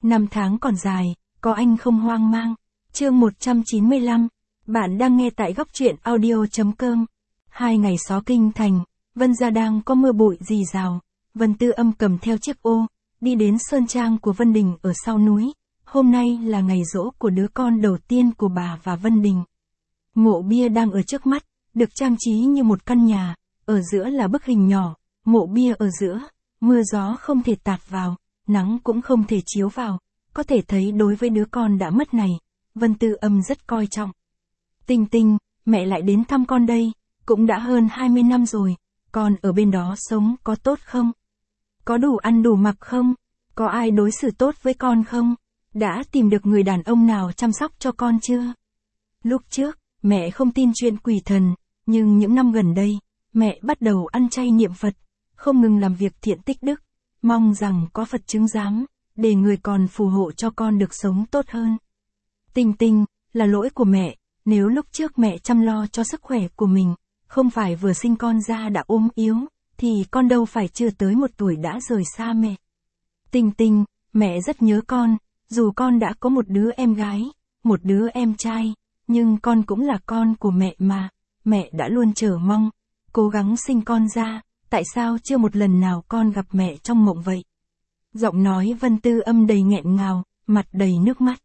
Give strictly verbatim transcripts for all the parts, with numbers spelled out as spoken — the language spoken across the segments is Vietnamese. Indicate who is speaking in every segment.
Speaker 1: Năm tháng còn dài, có anh không hoang mang. Chương một trăm chín mươi lăm. Bạn đang nghe tại góc truyện audio.com. Hai ngày xó kinh thành, Vân gia đang có mưa bụi rì rào. Vân Tư Âm cầm theo chiếc ô, đi đến sơn trang của Vân Đình ở sau núi. Hôm nay là ngày giỗ của đứa con đầu tiên của bà và Vân Đình. Mộ bia đang ở trước mắt, được trang trí như một căn nhà, ở giữa là bức hình nhỏ, mộ bia ở giữa, mưa gió không thể tạt vào, nắng cũng không thể chiếu vào, có thể thấy đối với đứa con đã mất này, Vân Tư Âm rất coi trọng. Tinh Tinh, mẹ lại đến thăm con đây, cũng đã hơn hai mươi năm rồi, con ở bên đó sống có tốt không? Có đủ ăn đủ mặc không? Có ai đối xử tốt với con không? Đã tìm được người đàn ông nào chăm sóc cho con chưa? Lúc trước, mẹ không tin chuyện quỷ thần, nhưng những năm gần đây, mẹ bắt đầu ăn chay niệm Phật, không ngừng làm việc thiện tích đức, mong rằng có Phật chứng giám, để người còn phù hộ cho con được sống tốt hơn. Tinh Tinh, là lỗi của mẹ, nếu lúc trước mẹ chăm lo cho sức khỏe của mình, không phải vừa sinh con ra đã ốm yếu, thì con đâu phải chưa tới một tuổi đã rời xa mẹ. Tinh Tinh, mẹ rất nhớ con, dù con đã có một đứa em gái, một đứa em trai, nhưng con cũng là con của mẹ mà, mẹ đã luôn chờ mong, cố gắng sinh con ra, tại sao chưa một lần nào con gặp mẹ trong mộng vậy? Giọng nói Vân Tư Âm đầy nghẹn ngào, mặt đầy nước mắt.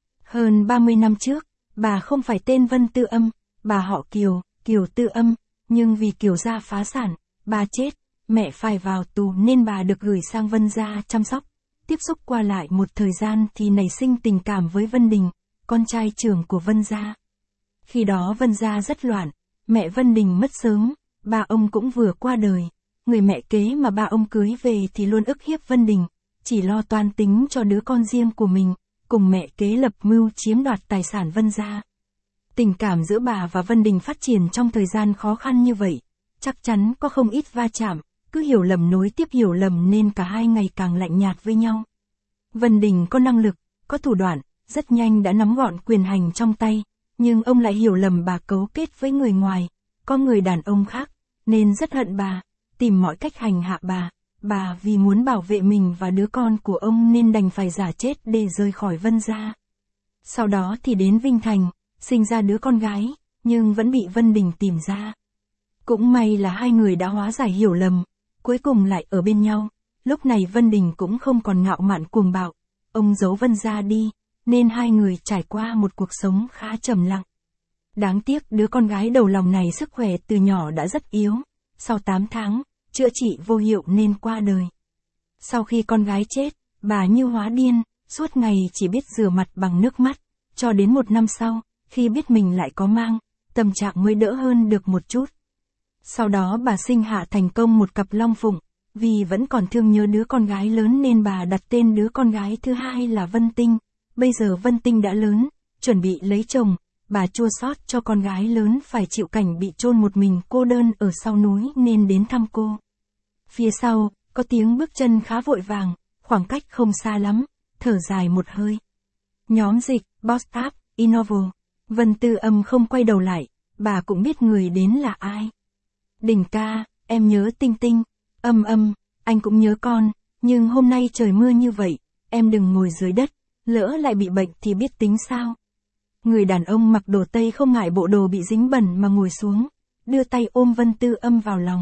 Speaker 1: Hơn ba mươi năm trước, bà không phải tên Vân Tư Âm, bà họ Kiều, Kiều Tư Âm, nhưng vì Kiều gia phá sản, bà chết, mẹ phải vào tù nên bà được gửi sang Vân gia chăm sóc. Tiếp xúc qua lại một thời gian thì nảy sinh tình cảm với Vân Đình, con trai trưởng của Vân gia. Khi đó Vân gia rất loạn, mẹ Vân Đình mất sớm, ba ông cũng vừa qua đời. Người mẹ kế mà ba ông cưới về thì luôn ức hiếp Vân Đình, chỉ lo toan tính cho đứa con riêng của mình, cùng mẹ kế lập mưu chiếm đoạt tài sản Vân gia. Tình cảm giữa bà và Vân Đình phát triển trong thời gian khó khăn như vậy, chắc chắn có không ít va chạm, cứ hiểu lầm nối tiếp hiểu lầm nên cả hai ngày càng lạnh nhạt với nhau. Vân Đình có năng lực, có thủ đoạn, rất nhanh đã nắm gọn quyền hành trong tay, nhưng ông lại hiểu lầm bà cấu kết với người ngoài, có người đàn ông khác, nên rất hận bà, tìm mọi cách hành hạ bà. Bà vì muốn bảo vệ mình và đứa con của ông nên đành phải giả chết để rời khỏi Vân gia. Sau đó thì đến Vinh Thành, sinh ra đứa con gái, nhưng vẫn bị Vân Đình tìm ra. Cũng may là hai người đã hóa giải hiểu lầm, cuối cùng lại ở bên nhau. Lúc này Vân Đình cũng không còn ngạo mạn cuồng bạo, ông giấu Vân gia đi, nên hai người trải qua một cuộc sống khá trầm lặng. Đáng tiếc đứa con gái đầu lòng này sức khỏe từ nhỏ đã rất yếu, sau tám tháng, chữa trị vô hiệu nên qua đời. Sau khi con gái chết, bà như hóa điên, suốt ngày chỉ biết rửa mặt bằng nước mắt, cho đến một năm sau, khi biết mình lại có mang, tâm trạng mới đỡ hơn được một chút. Sau đó bà sinh hạ thành công một cặp long phụng, vì vẫn còn thương nhớ đứa con gái lớn nên bà đặt tên đứa con gái thứ hai là Vân Tinh. Bây giờ Vân Tinh đã lớn, chuẩn bị lấy chồng, bà chua xót cho con gái lớn phải chịu cảnh bị chôn một mình cô đơn ở sau núi nên đến thăm cô. Phía sau, có tiếng bước chân khá vội vàng, khoảng cách không xa lắm, thở dài một hơi. Nhóm dịch, Bosstab, Innovo. Vân Tư Âm không quay đầu lại, bà cũng biết người đến là ai. Đình ca, em nhớ Tinh Tinh. Âm Âm, anh cũng nhớ con, nhưng hôm nay trời mưa như vậy, em đừng ngồi dưới đất, lỡ lại bị bệnh thì biết tính sao. Người đàn ông mặc đồ Tây không ngại bộ đồ bị dính bẩn mà ngồi xuống, đưa tay ôm Vân Tư Âm vào lòng.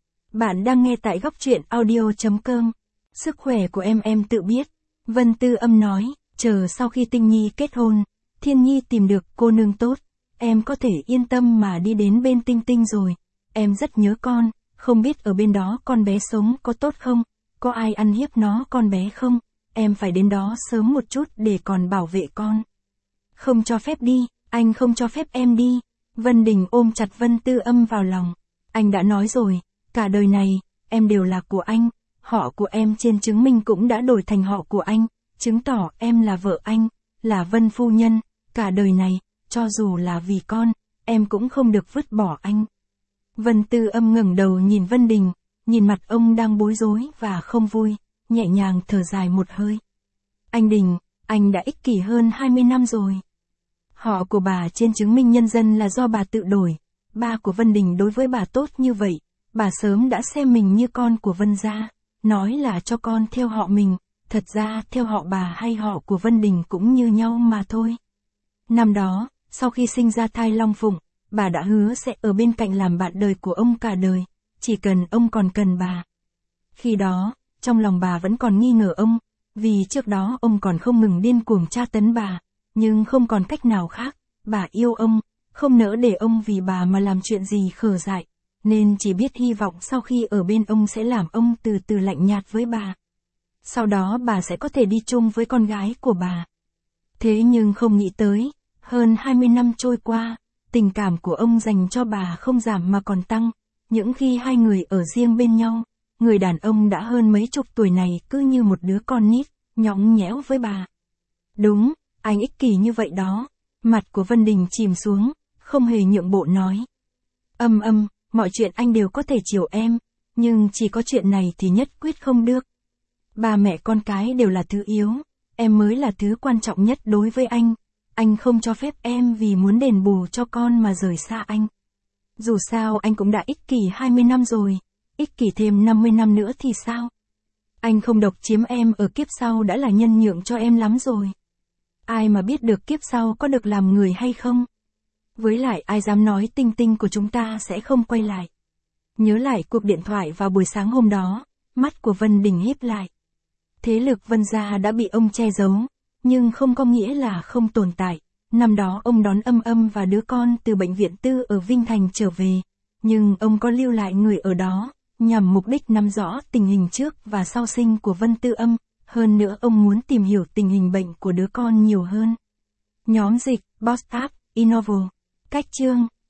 Speaker 1: Bạn đang nghe tại góc truyện audio.com. Sức khỏe của em em tự biết. Vân Tư Âm nói, chờ sau khi Tinh Nhi kết hôn, Thiên Nhi tìm được cô nương tốt, em có thể yên tâm mà đi đến bên Tinh Tinh rồi. Em rất nhớ con, không biết ở bên đó con bé sống có tốt không, có ai ăn hiếp nó con bé không, em phải đến đó sớm một chút để còn bảo vệ con. Không cho phép đi, anh không cho phép em đi. Vân Đình ôm chặt Vân Tư Âm vào lòng. Anh đã nói rồi, cả đời này, em đều là của anh, họ của em trên chứng minh cũng đã đổi thành họ của anh, chứng tỏ em là vợ anh, là Vân phu nhân, cả đời này, cho dù là vì con, em cũng không được vứt bỏ anh. Vân Tư Âm ngẩng đầu nhìn Vân Đình, nhìn mặt ông đang bối rối và không vui, nhẹ nhàng thở dài một hơi. Anh Đình, anh đã ích kỷ hơn hai mươi năm rồi. Họ của bà trên chứng minh nhân dân là do bà tự đổi, ba của Vân Đình đối với bà tốt như vậy, bà sớm đã xem mình như con của Vân gia, nói là cho con theo họ mình, Thật ra theo họ bà hay họ của Vân Đình cũng như nhau mà thôi. Năm đó, sau khi sinh ra thai Long Phụng, bà đã hứa sẽ ở bên cạnh làm bạn đời của ông cả đời, chỉ cần ông còn cần bà. Khi đó, trong lòng bà vẫn còn nghi ngờ ông, vì trước đó ông còn không ngừng điên cuồng tra tấn bà, nhưng không còn cách nào khác, bà yêu ông, không nỡ để ông vì bà mà làm chuyện gì khờ dại, nên chỉ biết hy vọng sau khi ở bên ông sẽ làm ông từ từ lạnh nhạt với bà. Sau đó bà sẽ có thể đi chung với con gái của bà. Thế nhưng không nghĩ tới, hơn hai mươi năm trôi qua, tình cảm của ông dành cho bà không giảm mà còn tăng, những khi hai người ở riêng bên nhau, người đàn ông đã hơn mấy chục tuổi này cứ như một đứa con nít, nhõng nhẽo với bà. Đúng, anh ích kỷ như vậy đó. Mặt của Vân Đình chìm xuống, không hề nhượng bộ nói. Âm âm, mọi chuyện anh đều có thể chiều em, nhưng chỉ có chuyện này thì nhất quyết không được. Ba mẹ con cái đều là thứ yếu, em mới là thứ quan trọng nhất đối với anh. Anh không cho phép em vì muốn đền bù cho con mà rời xa anh. Dù sao anh cũng đã ích kỷ hai mươi năm rồi, ích kỷ thêm năm mươi năm nữa thì sao? Anh không độc chiếm em ở kiếp sau đã là nhân nhượng cho em lắm rồi. Ai mà biết được kiếp sau có được làm người hay không? Với lại ai dám nói Tinh Tinh của chúng ta sẽ không quay lại. Nhớ lại cuộc điện thoại vào buổi sáng hôm đó, mắt của Vân Đình híp lại. Thế lực Vân gia đã bị ông che giấu, nhưng không có nghĩa là không tồn tại. Năm đó ông đón Âm Âm và đứa con từ bệnh viện tư ở Vinh Thành trở về, nhưng ông có lưu lại người ở đó, nhằm mục đích nắm rõ tình hình trước và sau sinh của Vân Tư Âm, hơn nữa ông muốn tìm hiểu tình hình bệnh của đứa con nhiều hơn. Nhóm dịch, Boss App, Innovo, Cách chương